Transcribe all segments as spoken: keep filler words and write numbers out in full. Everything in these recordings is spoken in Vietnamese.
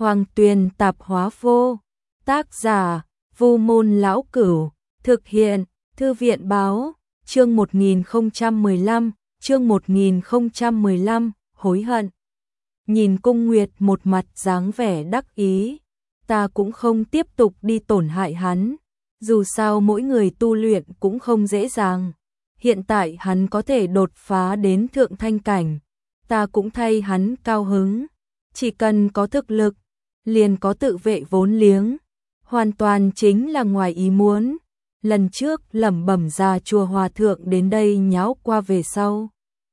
Hoàng Tuyền tạp hóa vô. Tác giả: Vu Môn Lão Cửu. Thực hiện: Thư viện báo. Chương một nghìn không trăm mười lăm, chương một nghìn không trăm mười lăm, hối hận. Nhìn Cung Nguyệt một mặt dáng vẻ đắc ý, ta cũng không tiếp tục đi tổn hại hắn. Dù sao mỗi người tu luyện cũng không dễ dàng. Hiện tại hắn có thể đột phá đến thượng thanh cảnh, ta cũng thay hắn cao hứng. Chỉ cần có thực lực, liền có tự vệ vốn liếng. Hoàn toàn chính là ngoài ý muốn. Lần trước lẩm bẩm ra chùa hòa thượng đến đây nháo qua về sau,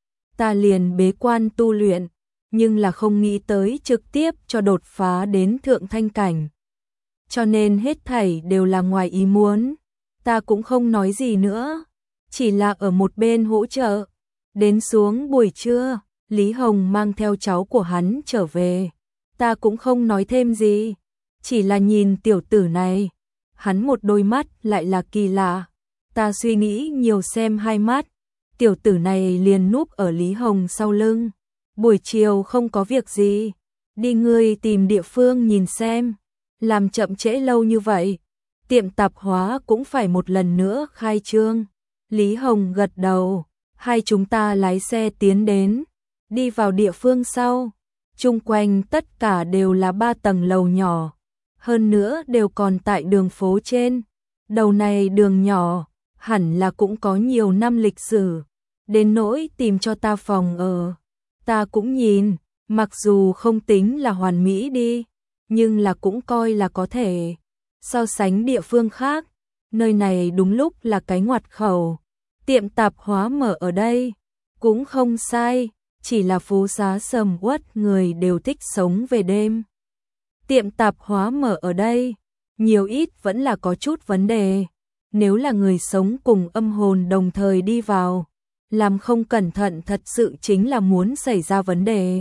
ta liền bế quan tu luyện, nhưng là không nghĩ tới trực tiếp cho đột phá đến thượng thanh cảnh. Cho nên hết thảy đều là ngoài ý muốn. Ta cũng không nói gì nữa, chỉ là ở một bên hỗ trợ. Đến xuống buổi trưa, Lý Hồng mang theo cháu của hắn trở về. Ta cũng không nói thêm gì, chỉ là nhìn tiểu tử này, hắn một đôi mắt lại là kỳ lạ. Ta suy nghĩ nhiều xem hai mắt, tiểu tử này liền núp ở Lý Hồng sau lưng. Buổi chiều không có việc gì, đi ngươi tìm địa phương nhìn xem. Làm chậm trễ lâu như vậy, tiệm tạp hóa cũng phải một lần nữa khai trương. Lý Hồng gật đầu, hai chúng ta lái xe tiến đến. Đi vào địa phương sau, chung quanh tất cả đều là ba tầng lầu nhỏ, hơn nữa đều còn tại đường phố trên. Đầu này đường nhỏ, hẳn là cũng có nhiều năm lịch sử, đến nỗi tìm cho ta phòng ở. Ta cũng nhìn, mặc dù không tính là hoàn mỹ đi, nhưng là cũng coi là có thể. So sánh địa phương khác, nơi này đúng lúc là cái ngoặt khẩu. Tiệm tạp hóa mở ở đây, cũng không sai, chỉ là phố xá sầm uất, người đều thích sống về đêm. Tiệm tạp hóa mở ở đây, nhiều ít vẫn là có chút vấn đề. Nếu là người sống cùng âm hồn đồng thời đi vào, làm không cẩn thận thật sự chính là muốn xảy ra vấn đề.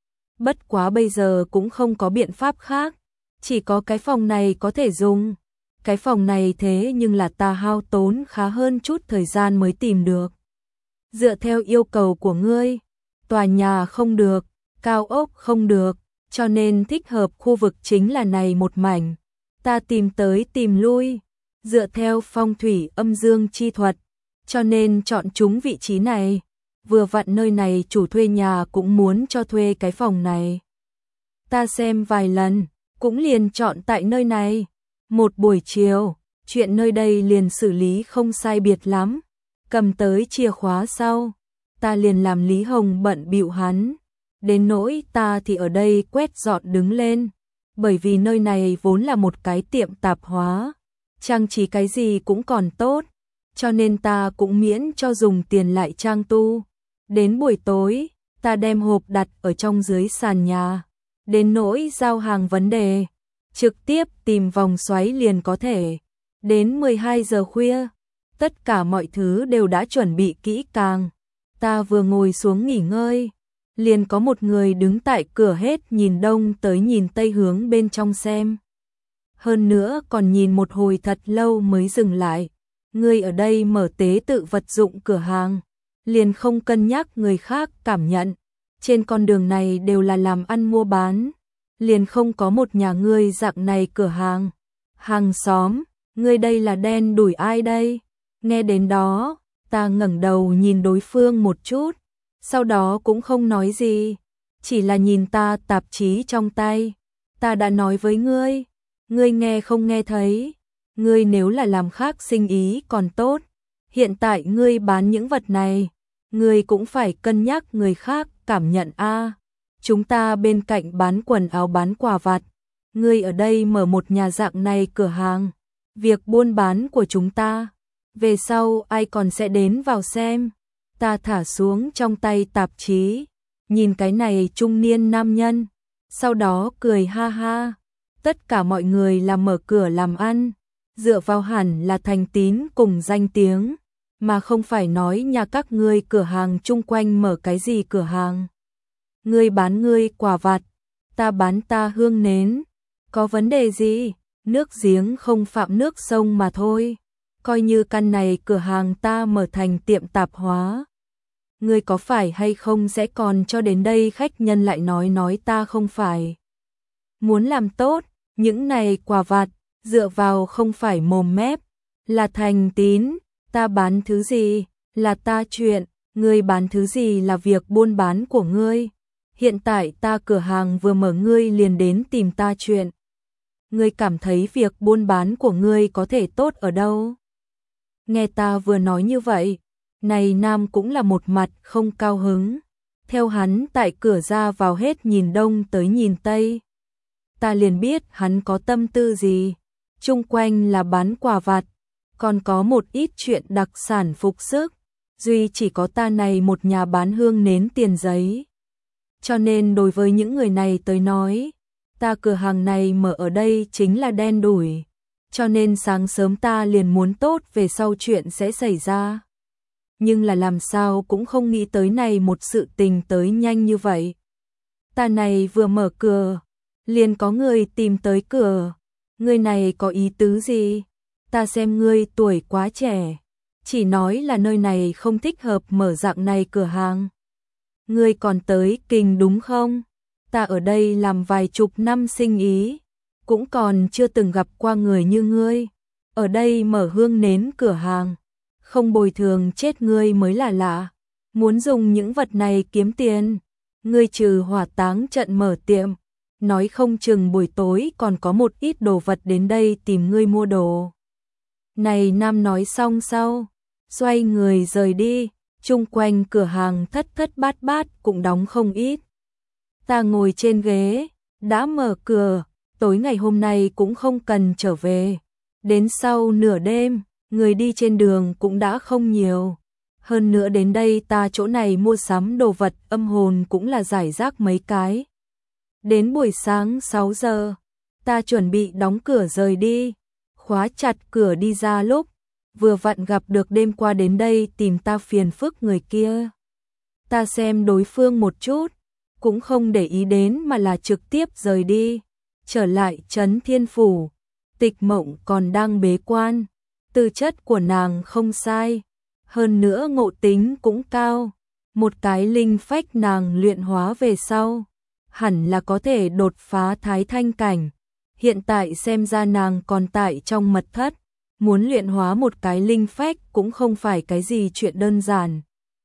Bất quá bây giờ cũng không có biện pháp khác, chỉ có cái phòng này có thể dùng. Cái phòng này thế nhưng là ta hao tốn khá hơn chút thời gian mới tìm được. Dựa theo yêu cầu của ngươi, tòa nhà không được, cao ốc không được, cho nên thích hợp khu vực chính là này một mảnh. Ta tìm tới tìm lui, dựa theo phong thủy âm dương chi thuật, cho nên chọn chúng vị trí này. Vừa vặn nơi này chủ thuê nhà cũng muốn cho thuê cái phòng này. Ta xem vài lần, cũng liền chọn tại nơi này. Một buổi chiều, chuyện nơi đây liền xử lý không sai biệt lắm. Cầm tới chìa khóa sau, ta liền làm Lý Hồng bận bịu hắn. Đến nỗi ta thì ở đây quét dọn đứng lên, bởi vì nơi này vốn là một cái tiệm tạp hóa, trang trí cái gì cũng còn tốt, cho nên ta cũng miễn cho dùng tiền lại trang tu. Đến buổi tối, ta đem hộp đặt ở trong dưới sàn nhà. Đến nỗi giao hàng vấn đề, trực tiếp tìm vòng xoáy liền có thể. Đến mười hai giờ khuya, tất cả mọi thứ đều đã chuẩn bị kỹ càng. Ta vừa ngồi xuống nghỉ ngơi, liền có một người đứng tại cửa hết nhìn đông tới nhìn tây hướng bên trong xem. Hơn nữa còn nhìn một hồi thật lâu mới dừng lại. Người ở đây mở tế tự vật dụng cửa hàng, liền không cân nhắc người khác cảm nhận. Trên con đường này đều là làm ăn mua bán, liền không có một nhà ngươi dạng này cửa hàng. Hàng xóm, ngươi đây là đen đủi ai đây? Nghe đến đó, ta ngẩng đầu nhìn đối phương một chút, sau đó cũng không nói gì, chỉ là nhìn ta tạp chí trong tay. Ta đã nói với ngươi, ngươi nghe không nghe thấy? Ngươi nếu là làm khác sinh ý còn tốt, hiện tại ngươi bán những vật này, ngươi cũng phải cân nhắc người khác cảm nhận a. Chúng ta bên cạnh bán quần áo bán quà vặt, ngươi ở đây mở một nhà dạng này cửa hàng, việc buôn bán của chúng ta, về sau ai còn sẽ đến vào xem. Ta thả xuống trong tay tạp chí, nhìn cái này trung niên nam nhân, sau đó cười ha ha. Tất cả mọi người là mở cửa làm ăn, dựa vào hẳn là thành tín cùng danh tiếng, mà không phải nói nhà các ngươi cửa hàng chung quanh mở cái gì cửa hàng. Ngươi bán ngươi quà vặt, ta bán ta hương nến, có vấn đề gì? Nước giếng không phạm nước sông mà thôi. Coi như căn này cửa hàng ta mở thành tiệm tạp hóa, ngươi có phải hay không sẽ còn cho đến đây khách nhân lại nói nói ta không phải muốn làm tốt, những này quà vặt, dựa vào không phải mồm mép, là thành tín, ta bán thứ gì, là ta chuyện, ngươi bán thứ gì là việc buôn bán của ngươi. Hiện tại ta cửa hàng vừa mở ngươi liền đến tìm ta chuyện. Ngươi cảm thấy việc buôn bán của ngươi có thể tốt ở đâu? Nghe ta vừa nói như vậy, này nam cũng là một mặt không cao hứng. Theo hắn tại cửa ra vào hết nhìn đông tới nhìn tây. Ta liền biết hắn có tâm tư gì. Chung quanh là bán quà vặt, còn có một ít chuyện đặc sản phục sức. Duy chỉ có ta này một nhà bán hương nến tiền giấy. Cho nên đối với những người này tới nói, ta cửa hàng này mở ở đây chính là đen đủi. Cho nên sáng sớm ta liền muốn tốt về sau chuyện sẽ xảy ra. Nhưng là làm sao cũng không nghĩ tới này một sự tình tới nhanh như vậy. Ta này vừa mở cửa, liền có người tìm tới cửa. Người này có ý tứ gì? Ta xem ngươi tuổi quá trẻ, chỉ nói là nơi này không thích hợp mở dạng này cửa hàng. Ngươi còn tới Kinh đúng không? Ta ở đây làm vài chục năm sinh ý, cũng còn chưa từng gặp qua người như ngươi. Ở đây mở hương nến cửa hàng, không bồi thường chết ngươi mới là lạ. Muốn dùng những vật này kiếm tiền, ngươi trừ hỏa táng trận mở tiệm, nói không chừng buổi tối còn có một ít đồ vật đến đây tìm ngươi mua đồ. Này nam nói xong sau, xoay người rời đi, chung quanh cửa hàng thất thất bát bát cũng đóng không ít. Ta ngồi trên ghế, đã mở cửa, tối ngày hôm nay cũng không cần trở về. Đến sau nửa đêm, người đi trên đường cũng đã không nhiều. Hơn nữa đến đây ta chỗ này mua sắm đồ vật âm hồn cũng là giải rác mấy cái. Đến buổi sáng sáu giờ, ta chuẩn bị đóng cửa rời đi, khóa chặt cửa đi ra lúc, vừa vặn gặp được đêm qua đến đây tìm ta phiền phức người kia. Ta xem đối phương một chút, cũng không để ý đến mà là trực tiếp rời đi, trở lại Trấn Thiên Phủ. Tịch Mộng còn đang bế quan, tư chất của nàng không sai, hơn nữa ngộ tính cũng cao, một cái linh phách nàng luyện hóa về sau, hẳn là có thể đột phá thái thanh cảnh. Hiện tại xem ra nàng còn tại trong mật thất, muốn luyện hóa một cái linh phách cũng không phải cái gì chuyện đơn giản.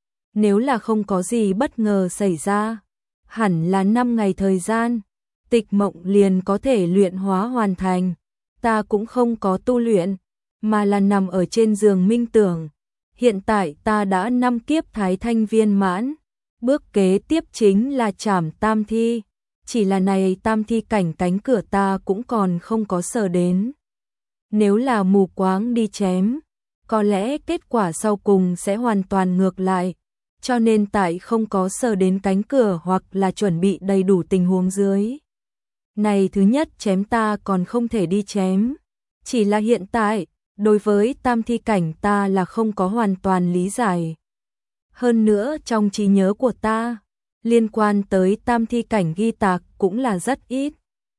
Nếu là không có gì bất ngờ xảy ra, hẳn là năm ngày thời gian, Tịch Mộng liền có thể luyện hóa hoàn thành. Ta cũng không có tu luyện, mà là nằm ở trên giường minh tưởng. Hiện tại ta đã năm kiếp thái thanh viên mãn, bước kế tiếp chính là trảm tam thi. Chỉ là này tam thi cảnh cánh cửa ta cũng còn không có sở đến. Nếu là mù quáng đi chém, có lẽ kết quả sau cùng sẽ hoàn toàn ngược lại. Cho nên tại không có sở đến cánh cửa hoặc là chuẩn bị đầy đủ tình huống dưới. Này thứ nhất chém ta còn không thể đi chém. Chỉ là hiện tại, đối với tam thi cảnh ta là không có hoàn toàn lý giải. Hơn nữa trong trí nhớ của ta, liên quan tới tam thi cảnh ghi tạc cũng là rất ít.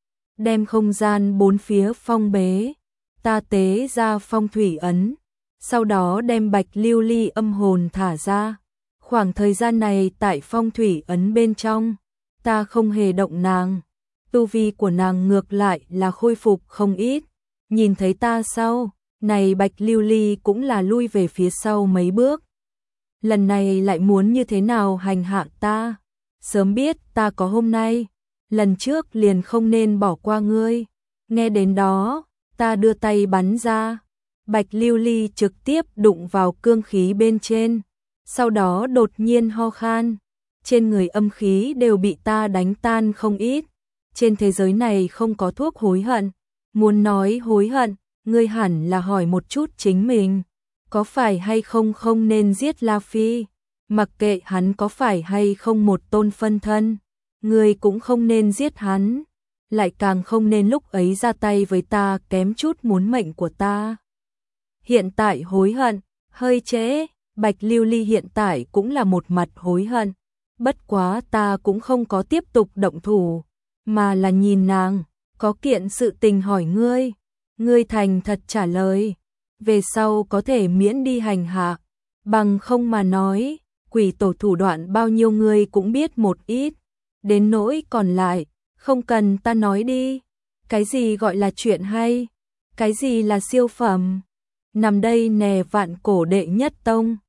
Đem không gian bốn phía phong bế, ta tế ra phong thủy ấn, sau đó đem bạch lưu ly âm hồn thả ra. Khoảng thời gian này tại phong thủy ấn bên trong, ta không hề động nàng. Tu vi của nàng ngược lại là khôi phục không ít. Nhìn thấy ta sau, này bạch lưu ly cũng là lui về phía sau mấy bước. Lần này lại muốn như thế nào hành hạ ta? Sớm biết ta có hôm nay, lần trước liền không nên bỏ qua ngươi. Nghe đến đó, ta đưa tay bắn ra. Bạch lưu ly trực tiếp đụng vào cương khí bên trên. Sau đó đột nhiên ho khan. Trên người âm khí đều bị ta đánh tan không ít. Trên thế giới này không có thuốc hối hận. Muốn nói hối hận, ngươi hẳn là hỏi một chút chính mình. Có phải hay không không nên giết La Phi? Mặc kệ hắn có phải hay không một tôn phân thân, ngươi cũng không nên giết hắn. Lại càng không nên lúc ấy ra tay với ta kém chút muốn mệnh của ta. Hiện tại hối hận, hơi trễ. Bạch lưu ly hiện tại cũng là một mặt hối hận. Bất quá ta cũng không có tiếp tục động thủ, mà là nhìn nàng, có kiện sự tình hỏi ngươi. Ngươi thành thật trả lời, về sau có thể miễn đi hành hạ. Bằng không mà nói, quỷ tổ thủ đoạn bao nhiêu ngươi cũng biết một ít. Đến nỗi còn lại, Không cần ta nói đi, cái gì gọi là chuyện hay, cái gì là siêu phẩm. Nằm đây nè vạn cổ đệ nhất tông.